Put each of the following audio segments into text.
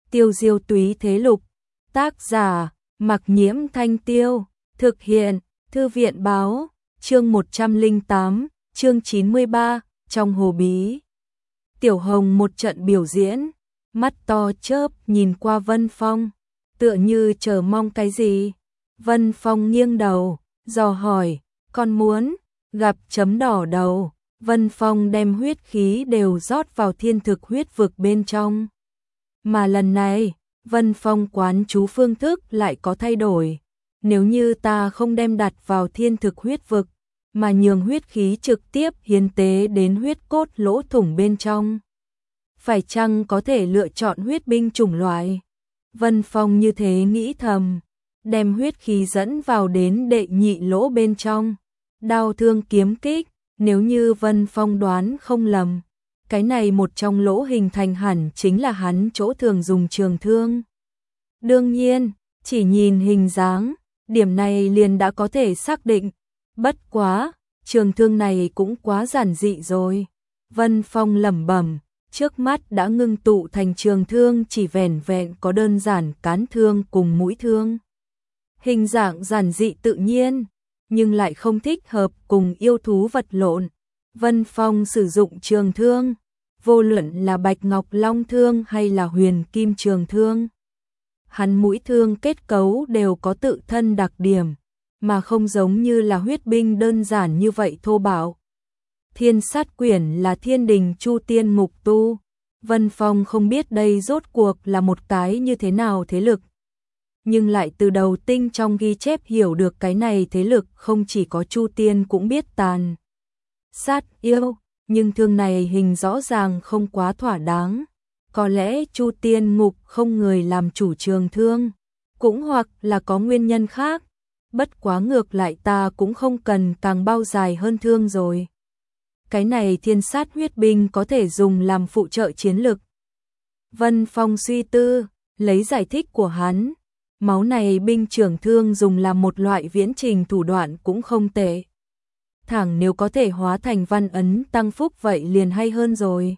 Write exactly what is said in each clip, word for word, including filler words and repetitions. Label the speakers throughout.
Speaker 1: Tiêu Diêu Túy Thế Lục. Tác giả: Mặc Nhiễm Thanh Tiêu. Thực hiện: Thư viện Báo. Chương một trăm lẻ tám, chương chín mươi ba, trong hồ bí. Tiểu Hồng một trận biểu diễn, mắt to chớp nhìn qua Vân Phong, tựa như chờ mong cái gì. Vân Phong nghiêng đầu, dò hỏi, con muốn gặp chấm đỏ đầu. Vân Phong đem huyết khí đều rót vào thiên thực huyết vực bên trong. Mà lần này, Vân Phong quán chú phương thức lại có thay đổi. Nếu như ta không đem đặt vào thiên thực huyết vực, mà nhường huyết khí trực tiếp hiến tế đến huyết cốt lỗ thủng bên trong, phải chăng có thể lựa chọn huyết binh chủng loại? Vân Phong như thế nghĩ thầm, đem huyết khí dẫn vào đến đệ nhị lỗ bên trong. Đao thương kiếm kích, nếu như Vân Phong đoán không lầm, cái này một trong lỗ hình thành hẳn chính là hắn chỗ thường dùng trường thương. Đương nhiên, chỉ nhìn hình dáng, điểm này liền đã có thể xác định. Bất quá, trường thương này cũng quá giản dị rồi. Vân Phong lẩm bẩm, trước mắt đã ngưng tụ thành trường thương chỉ vẻn vẹn có đơn giản cán thương cùng mũi thương. Hình dạng giản dị tự nhiên, nhưng lại không thích hợp cùng yêu thú vật lộn. Vân Phong sử dụng trường thương, vô luận là bạch ngọc long thương hay là huyền kim trường thương, hắn mũi thương kết cấu đều có tự thân đặc điểm, mà không giống như là huyết binh đơn giản như vậy thô bạo. Thiên sát quyển là thiên đình chu tiên mục tu. Vân Phong không biết đây rốt cuộc là một cái như thế nào thế lực, nhưng lại từ đầu tinh trong ghi chép hiểu được cái này thế lực không chỉ có chu tiên cũng biết tàn sát yêu, nhưng thương này hình rõ ràng không quá thỏa đáng. Có lẽ chu tiên ngục không người làm chủ trường thương, cũng hoặc là có nguyên nhân khác. Bất quá ngược lại ta cũng không cần càng bao dài hơn thương rồi. Cái này thiên sát huyết binh có thể dùng làm phụ trợ chiến lực. Vân Phong suy tư, lấy giải thích của hắn, máu này binh trưởng thương dùng làm một loại viễn trình thủ đoạn cũng không tệ. Thẳng nếu có thể hóa thành văn ấn tăng phúc vậy liền hay hơn rồi.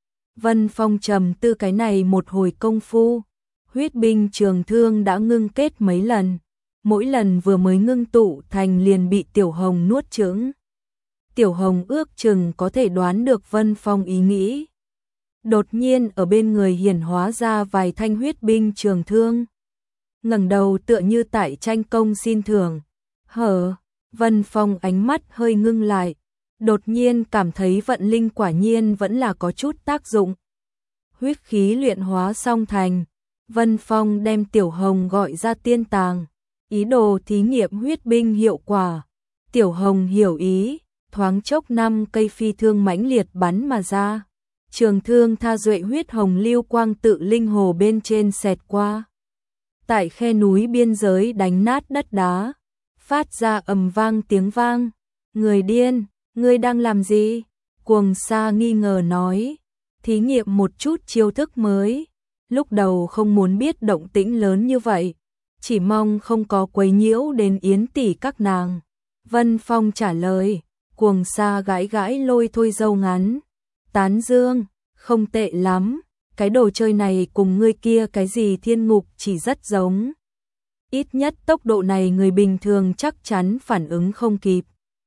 Speaker 1: Vân Phong trầm tư cái này một hồi công phu, huyết binh trường thương đã ngưng kết mấy lần, mỗi lần vừa mới ngưng tụ thành liền bị Tiểu Hồng nuốt chửng. Tiểu Hồng ước chừng có thể đoán được Vân Phong ý nghĩ. Đột nhiên ở bên người hiển hóa ra vài thanh huyết binh trường thương. Ngẩng đầu tựa như tại tranh công xin thưởng. Hở, Vân Phong ánh mắt hơi ngưng lại, đột nhiên cảm thấy vận linh quả nhiên vẫn là có chút tác dụng. Huyết khí luyện hóa xong thành, Vân Phong đem Tiểu Hồng gọi ra tiên tàng, ý đồ thí nghiệm huyết binh hiệu quả. Tiểu Hồng hiểu ý, thoáng chốc năm cây phi thương mãnh liệt bắn mà ra. Trường thương tha duệ huyết hồng lưu quang tự linh hồ bên trên xẹt qua. Tại khe núi biên giới đánh nát đất đá, phát ra ầm vang tiếng vang. Người điên, ngươi đang làm gì? Cuồng Sa nghi ngờ nói, thí nghiệm một chút chiêu thức mới. Lúc đầu không muốn biết động tĩnh lớn như vậy, chỉ mong không có quấy nhiễu đến Yến tỷ các nàng. Vân Phong trả lời. Cuồng Sa gãi gãi lôi thôi râu ngắn, tán dương, không tệ lắm, cái đồ chơi này cùng ngươi kia cái gì thiên ngục chỉ rất giống. Ít nhất tốc độ này người bình thường chắc chắn phản ứng không kịp.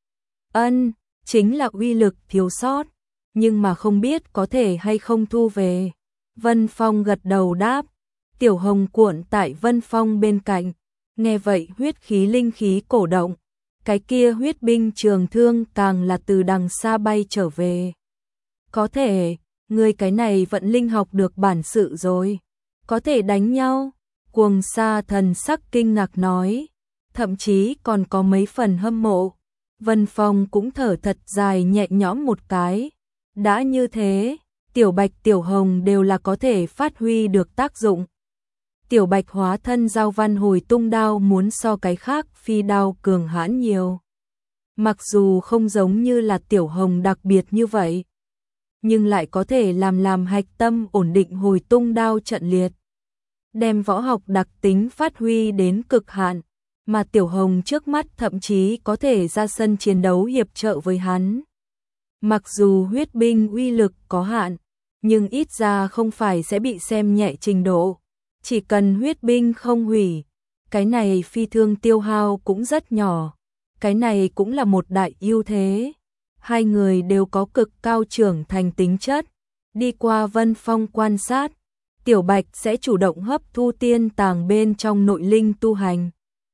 Speaker 1: Ân, chính là uy lực thiếu sót, nhưng mà không biết có thể hay không thu về. Vân Phong gật đầu đáp. Tiểu Hồng cuộn tại Vân Phong bên cạnh, nghe vậy huyết khí linh khí cổ động. Cái kia huyết binh trường thương càng là từ đằng xa bay trở về. Có thể, người cái này vận linh học được bản sự rồi. Có thể đánh nhau. Cuồng Sa thần sắc kinh ngạc nói. Thậm chí còn có mấy phần hâm mộ. Vân Phong cũng thở thật dài nhẹ nhõm một cái. Đã như thế, Tiểu Bạch Tiểu Hồng đều là có thể phát huy được tác dụng. Tiểu Bạch hóa thân giao văn hồi tung đao muốn so cái khác phi đao cường hãn nhiều. Mặc dù không giống như là Tiểu Hồng đặc biệt như vậy, nhưng lại có thể làm làm hạch tâm ổn định hồi tung đao trận liệt. Đem võ học đặc tính phát huy đến cực hạn, mà Tiểu Hồng trước mắt thậm chí có thể ra sân chiến đấu hiệp trợ với hắn. Mặc dù huyết binh uy lực có hạn, nhưng ít ra không phải sẽ bị xem nhẹ trình độ. Chỉ cần huyết binh không hủy, cái này phi thương tiêu hao cũng rất nhỏ, cái này cũng là một đại ưu thế. Hai người đều có cực cao trưởng thành tính chất, đi qua Vân Phong quan sát, Tiểu Bạch sẽ chủ động hấp thu tiên tàng bên trong nội linh tu hành.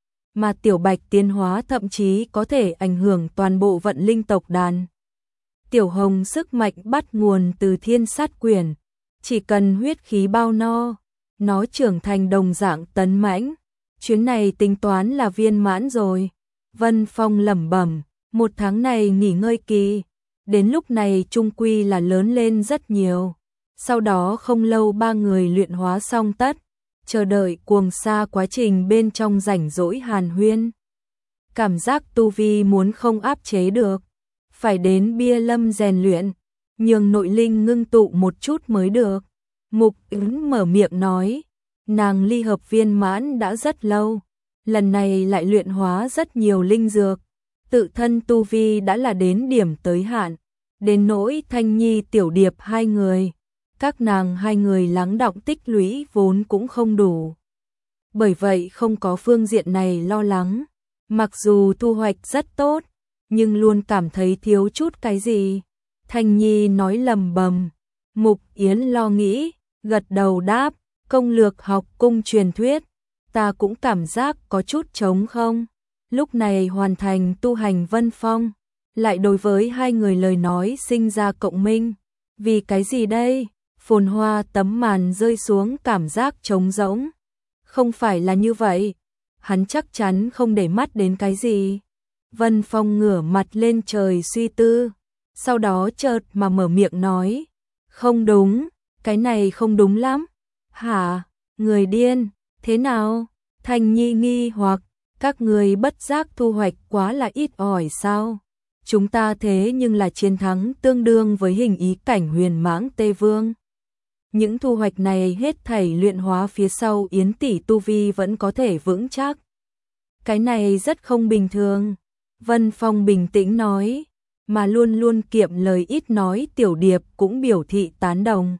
Speaker 1: Mà Tiểu Bạch tiến hóa thậm chí có thể ảnh hưởng toàn bộ vận linh tộc đàn. Tiểu Hồng sức mạnh bắt nguồn từ thiên sát quyển, chỉ cần huyết khí bao no, nó trưởng thành đồng dạng tấn mãnh. Chuyến này tính toán là viên mãn rồi. Vân Phong lẩm bẩm, một tháng này nghỉ ngơi kỳ, đến lúc này trung quy là lớn lên rất nhiều. Sau đó không lâu ba người luyện hóa xong tất, chờ đợi cuồng sa quá trình bên trong rảnh rỗi hàn huyên. Cảm giác tu vi muốn không áp chế được, phải đến bia lâm rèn luyện, nhường nội linh ngưng tụ một chút mới được. Mục Ứng mở miệng nói, nàng ly hợp viên mãn đã rất lâu, lần này lại luyện hóa rất nhiều linh dược, tự thân tu vi đã là đến điểm tới hạn. Đến nỗi Thanh Nhi Tiểu Điệp hai người, các nàng hai người lắng đọng tích lũy vốn cũng không đủ. Bởi vậy không có phương diện này lo lắng, mặc dù thu hoạch rất tốt, nhưng luôn cảm thấy thiếu chút cái gì. Thanh Nhi nói lầm bầm, Mục Yến lo nghĩ, gật đầu đáp, công lược học cung truyền thuyết, ta cũng cảm giác có chút trống không. Lúc này hoàn thành tu hành Vân Phong, lại đối với hai người lời nói sinh ra cộng minh. Vì cái gì đây? Phồn hoa tấm màn rơi xuống cảm giác trống rỗng. Không phải là như vậy, hắn chắc chắn không để mắt đến cái gì. Vân Phong ngửa mặt lên trời suy tư, sau đó chợt mà mở miệng nói, không đúng, cái này không đúng lắm. Hả? Người điên, thế nào? Thanh Nhi nghi hoặc, các người bất giác thu hoạch quá là ít ỏi sao? Chúng ta thế nhưng là chiến thắng tương đương với hình ý cảnh huyền mãng Tê Vương. Những thu hoạch này hết thảy luyện hóa phía sau Yến tỷ tu vi vẫn có thể vững chắc. Cái này rất không bình thường. Vân Phong bình tĩnh nói, mà luôn luôn kiệm lời ít nói Tiểu Điệp cũng biểu thị tán đồng.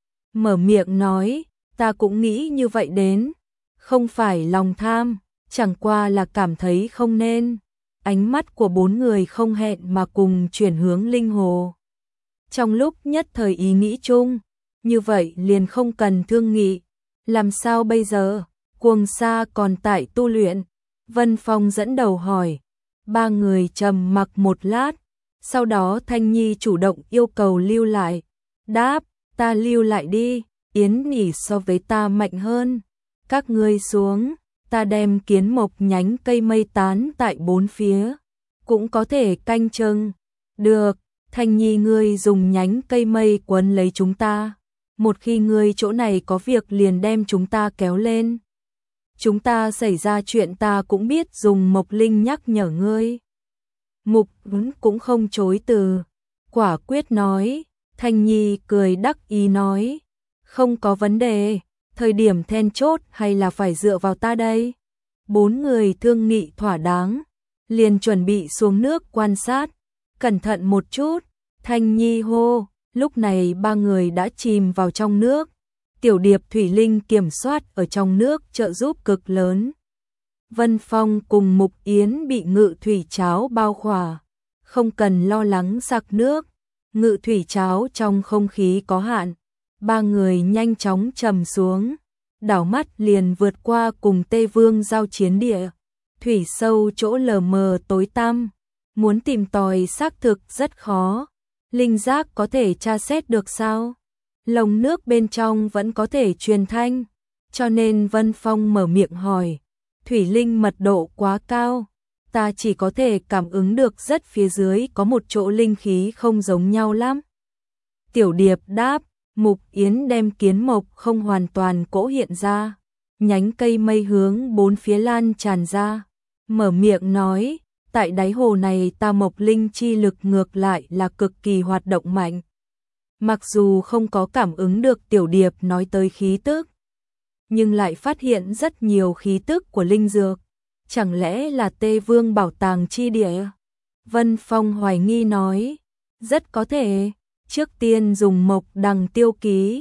Speaker 1: Mở miệng nói, ta cũng nghĩ như vậy đến, không phải lòng tham, chẳng qua là cảm thấy không nên. Ánh mắt của bốn người không hẹn mà cùng chuyển hướng linh hồ. Trong lúc nhất thời ý nghĩ chung, như vậy liền không cần thương nghị. Làm sao bây giờ? Cuồng sa còn tại tu luyện. Vân Phong dẫn đầu hỏi. Ba người trầm mặc một lát. Sau đó Thanh Nhi chủ động yêu cầu lưu lại. Đáp, ta lưu lại đi. Yến Nhỉ so với ta mạnh hơn. Các ngươi xuống, ta đem kiến mộc nhánh cây mây tán tại bốn phía. Cũng có thể canh chừng. Được, Thanh Nhi ngươi dùng nhánh cây mây quấn lấy chúng ta. Một khi ngươi chỗ này có việc liền đem chúng ta kéo lên. Chúng ta xảy ra chuyện ta cũng biết dùng mộc linh nhắc nhở ngươi. Mục Ứng cũng không chối từ, quả quyết nói. Thanh Nhi cười đắc ý nói, không có vấn đề, thời điểm then chốt hay là phải dựa vào ta đây. Bốn người thương nghị thỏa đáng, liền chuẩn bị xuống nước quan sát, cẩn thận một chút. Thanh Nhi hô, lúc này ba người đã chìm vào trong nước. Tiểu Điệp thủy linh kiểm soát ở trong nước trợ giúp cực lớn. Vân Phong cùng Mục Yến bị ngự thủy cháo bao khỏa, không cần lo lắng sặc nước. Ngự thủy cháo trong không khí có hạn, ba người nhanh chóng trầm xuống, đảo mắt liền vượt qua cùng Tê Vương giao chiến địa. Thủy sâu chỗ lờ mờ tối tăm, muốn tìm tòi xác thực rất khó. Linh giác có thể tra xét được sao? Lồng nước bên trong vẫn có thể truyền thanh, cho nên Vân Phong mở miệng hỏi. Thủy linh mật độ quá cao, ta chỉ có thể cảm ứng được rất phía dưới có một chỗ linh khí không giống nhau lắm. Tiểu Điệp đáp, Mục Yến đem kiến mộc không hoàn toàn cỗ hiện ra, nhánh cây mây hướng bốn phía lan tràn ra. Mở miệng nói, tại đáy hồ này ta mộc linh chi lực ngược lại là cực kỳ hoạt động mạnh. Mặc dù không có cảm ứng được Tiểu Điệp nói tới khí tức, nhưng lại phát hiện rất nhiều khí tức của linh dược. Chẳng lẽ là Tê Vương bảo tàng chi địa? Vân Phong hoài nghi nói, rất có thể, trước tiên dùng mộc đằng tiêu ký,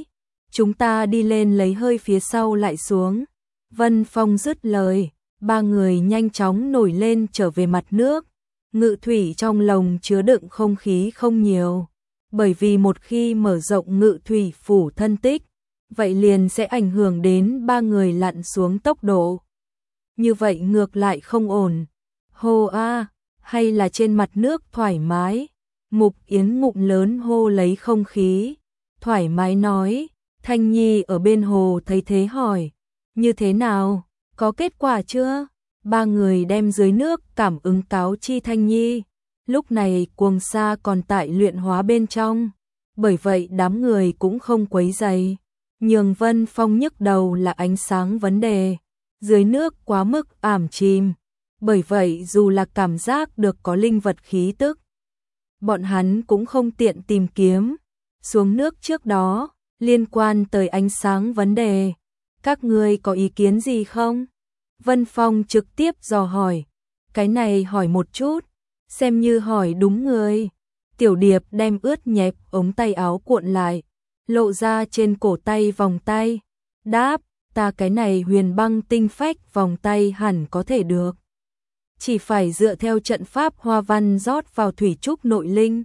Speaker 1: chúng ta đi lên lấy hơi phía sau lại xuống. Vân Phong dứt lời, ba người nhanh chóng nổi lên trở về mặt nước. Ngự thủy trong lồng chứa đựng không khí không nhiều, bởi vì một khi mở rộng ngự thủy phủ thân tích, vậy liền sẽ ảnh hưởng đến ba người lặn xuống tốc độ. Như vậy ngược lại không ổn. Hô a, hay là trên mặt nước thoải mái. Mục Yến ngụm lớn hô lấy không khí, thoải mái nói. Thanh Nhi ở bên hồ thấy thế hỏi, như thế nào, có kết quả chưa? Ba người đem dưới nước cảm ứng cáo chi Thanh Nhi. Lúc này Cuồng Sa còn tại luyện hóa bên trong, bởi vậy đám người cũng không quấy rầy. Nhường Vân Phong nhức đầu là ánh sáng vấn đề, dưới nước quá mức ảm chìm, bởi vậy dù là cảm giác được có linh vật khí tức, bọn hắn cũng không tiện tìm kiếm. Xuống nước trước đó, liên quan tới ánh sáng vấn đề, các ngươi có ý kiến gì không? Vân Phong trực tiếp dò hỏi, cái này hỏi một chút, xem như hỏi đúng người. Tiểu Điệp đem ướt nhẹp ống tay áo cuộn lại, lộ ra trên cổ tay vòng tay, đáp, ta cái này huyền băng tinh phách vòng tay hẳn có thể được. Chỉ phải dựa theo trận pháp hoa văn rót vào thủy trúc nội linh,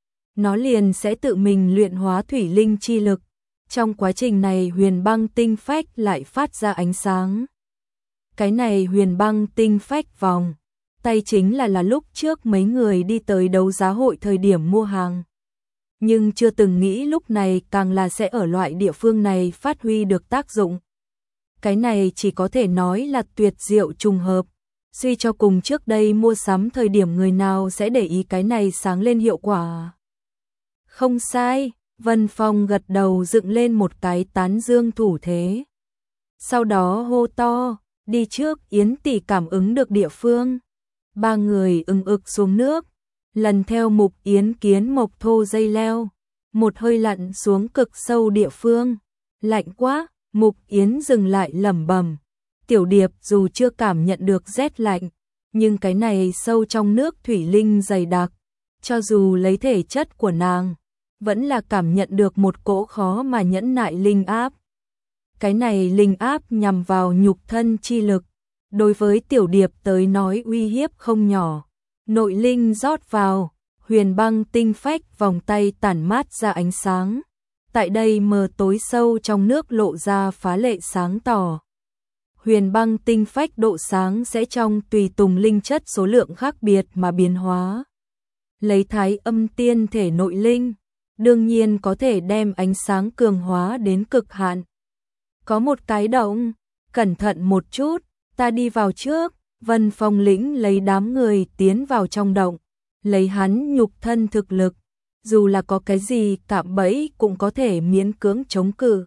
Speaker 1: nó liền sẽ tự mình luyện hóa thủy linh chi lực. Trong quá trình này huyền băng tinh phách lại phát ra ánh sáng. Cái này huyền băng tinh phách vòng tay chính là là lúc trước mấy người đi tới đấu giá hội thời điểm mua hàng. Nhưng chưa từng nghĩ lúc này càng là sẽ ở loại địa phương này phát huy được tác dụng. Cái này chỉ có thể nói là tuyệt diệu trùng hợp. Suy cho cùng trước đây mua sắm thời điểm người nào sẽ để ý cái này sáng lên hiệu quả. Không sai, Vân Phong gật đầu dựng lên một cái tán dương thủ thế. Sau đó hô to, đi trước. Yến tỷ cảm ứng được địa phương. Ba người ưng ực xuống nước, lần theo Mục Yến kiến mộc thô dây leo, một hơi lặn xuống cực sâu địa phương. Lạnh quá, Mục Yến dừng lại lẩm bẩm. Tiểu Điệp dù chưa cảm nhận được rét lạnh, nhưng cái này sâu trong nước thủy linh dày đặc, cho dù lấy thể chất của nàng, vẫn là cảm nhận được một cỗ khó mà nhẫn nại linh áp. Cái này linh áp nhằm vào nhục thân chi lực, đối với Tiểu Điệp tới nói uy hiếp không nhỏ. Nội linh rót vào, huyền băng tinh phách vòng tay tản mát ra ánh sáng. Tại đây mờ tối sâu trong nước lộ ra phá lệ sáng tỏ. Huyền băng tinh phách độ sáng sẽ trong tùy tùng linh chất số lượng khác biệt mà biến hóa. Lấy thái âm tiên thể nội linh, đương nhiên có thể đem ánh sáng cường hóa đến cực hạn. Có một cái động, cẩn thận một chút, ta đi vào trước. Vân Phong lĩnh lấy đám người tiến vào trong động, lấy hắn nhục thân thực lực, dù là có cái gì cạm bẫy cũng có thể miễn cưỡng chống cự.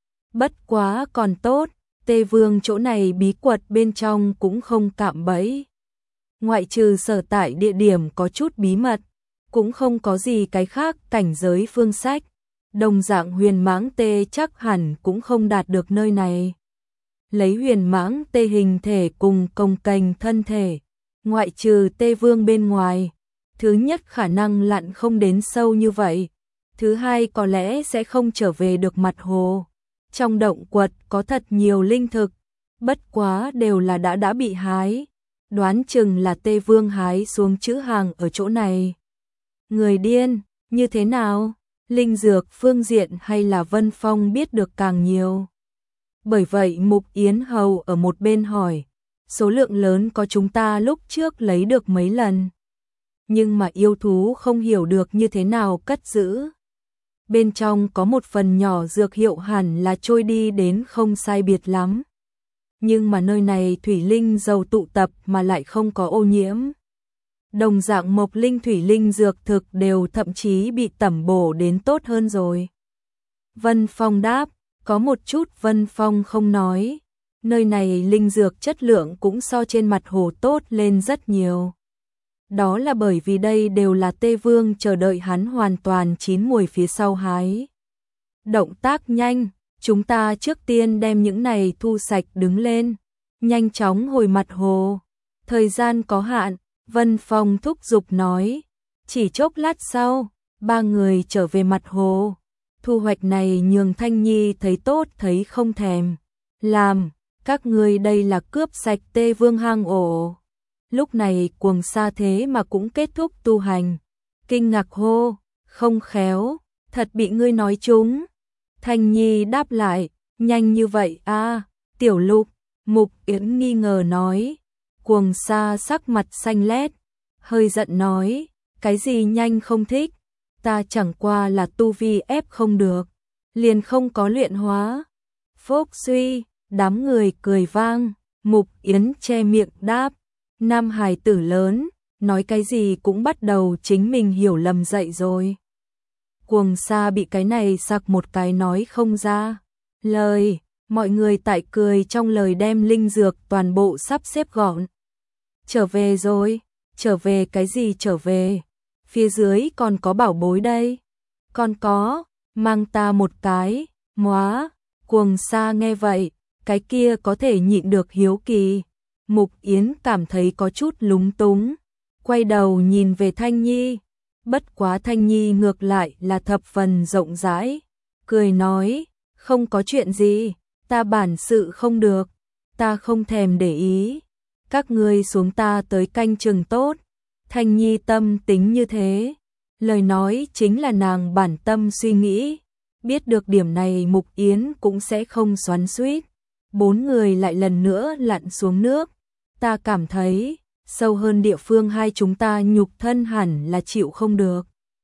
Speaker 1: Bất quá còn tốt, Tê Vương chỗ này bí quật bên trong cũng không cạm bẫy. Ngoại trừ sở tại địa điểm có chút bí mật, cũng không có gì cái khác cảnh giới phương sách. Đồng dạng huyền mãng tê chắc hẳn cũng không đạt được nơi này. Lấy huyền mãng tê hình thể cùng cồng kềnh thân thể, ngoại trừ Tê Vương bên ngoài, thứ nhất khả năng lặn không đến sâu như vậy, thứ hai có lẽ sẽ không trở về được mặt hồ. Trong động quật có thật nhiều linh thực, bất quá đều là đã đã bị hái, đoán chừng là Tê Vương hái xuống chữ hàng ở chỗ này. Người điên, như thế nào? Linh dược phương diện hay là Vân Phong biết được càng nhiều? Bởi vậy Mục Yến Hầu ở một bên hỏi, số lượng lớn có chúng ta lúc trước lấy được mấy lần. Nhưng mà yêu thú không hiểu được như thế nào cất giữ. Bên trong có một phần nhỏ dược hiệu hẳn là trôi đi đến không sai biệt lắm. Nhưng mà nơi này thủy linh dầu tụ tập mà lại không có ô nhiễm. Đồng dạng mộc linh thủy linh dược thực đều thậm chí bị tẩm bổ đến tốt hơn rồi. Vân Phong đáp, có một chút Vân Phong không nói. Nơi này linh dược chất lượng cũng so trên mặt hồ tốt lên rất nhiều. Đó là bởi vì đây đều là Tê Vương chờ đợi hắn hoàn toàn chín mùi phía sau hái. Động tác nhanh, chúng ta trước tiên đem những này thu sạch đứng lên, nhanh chóng hồi mặt hồ. Thời gian có hạn, Vân Phong thúc giục nói. Chỉ chốc lát sau, ba người trở về mặt hồ. Thu hoạch này nhường Thanh Nhi thấy tốt thấy không thèm. Làm, các ngươi đây là cướp sạch Tê Vương hang ổ. Lúc này Cuồng Sa thế mà cũng kết thúc tu hành. Kinh ngạc hô, không khéo, thật bị ngươi nói trúng. Thanh Nhi đáp lại, nhanh như vậy à, Tiểu Lục. Mục Yến nghi ngờ nói. Cuồng Sa sắc mặt xanh lét, hơi giận nói, cái gì nhanh không thích, ta chẳng qua là tu vi ép không được, liền không có luyện hóa. Phốc suy, đám người cười vang, Mục Yến che miệng đáp, nam hài tử lớn, nói cái gì cũng bắt đầu chính mình hiểu lầm dậy rồi. Cuồng Sa bị cái này sặc một cái nói không ra lời, mọi người tại cười trong lời đem linh dược toàn bộ sắp xếp gọn. Trở về rồi, trở về cái gì trở về, phía dưới còn có bảo bối đây. Còn có, mang ta một cái, móa. Cuồng Sa nghe vậy, cái kia có thể nhịn được hiếu kỳ. Mục Yến cảm thấy có chút lúng túng, quay đầu nhìn về Thanh Nhi. Bất quá Thanh Nhi ngược lại là thập phần rộng rãi, cười nói, không có chuyện gì, ta bản sự không được, ta không thèm để ý, các ngươi xuống ta tới canh chừng tốt. Thanh Nhi tâm tính như thế, lời nói chính là nàng bản tâm suy nghĩ, biết được điểm này Mục Yến cũng sẽ không xoắn xuýt. Bốn người lại lần nữa lặn xuống nước, ta cảm thấy sâu hơn địa phương hai chúng ta nhục thân hẳn là chịu không được.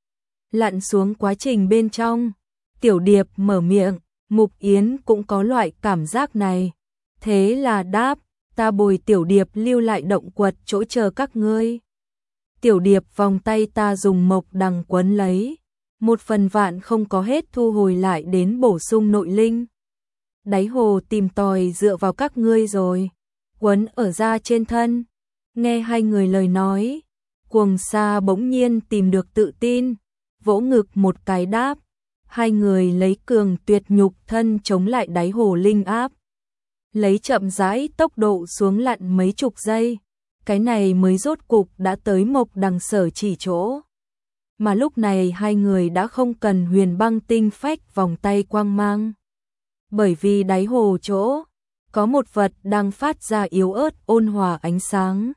Speaker 1: Lặn xuống quá trình bên trong, Tiểu Điệp mở miệng, Mục Yến cũng có loại cảm giác này. Thế là đáp, ta bồi Tiểu Điệp lưu lại động quật chỗ chờ các ngươi. Tiểu Điệp vòng tay ta dùng mộc đằng quấn lấy, một phần vạn không có hết thu hồi lại đến bổ sung nội linh. Đáy hồ tìm tòi dựa vào các ngươi rồi, quấn ở da trên thân. Nghe hai người lời nói, Cuồng Sa bỗng nhiên tìm được tự tin, vỗ ngực một cái đáp, hai người lấy cường tuyệt nhục thân chống lại đáy hồ linh áp, lấy chậm rãi tốc độ xuống lặn mấy chục giây, cái này mới rốt cục đã tới mộc đằng sở chỉ chỗ. Mà lúc này hai người đã không cần huyền băng tinh phách vòng tay quang mang, bởi vì đáy hồ chỗ có một vật đang phát ra yếu ớt ôn hòa ánh sáng,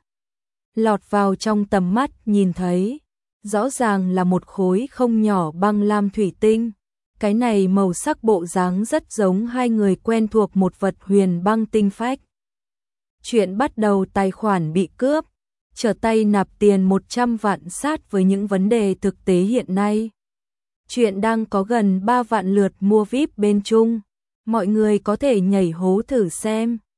Speaker 1: lọt vào trong tầm mắt nhìn thấy, rõ ràng là một khối không nhỏ băng lam thủy tinh. Cái này màu sắc bộ dáng rất giống hai người quen thuộc một vật huyền băng tinh phách. Chuyện bắt đầu tài khoản bị cướp, trở tay nạp tiền một trăm vạn sát với những vấn đề thực tế hiện nay. Chuyện đang có gần ba vạn lượt mua vi ai pi bên Trung, mọi người có thể nhảy hố thử xem.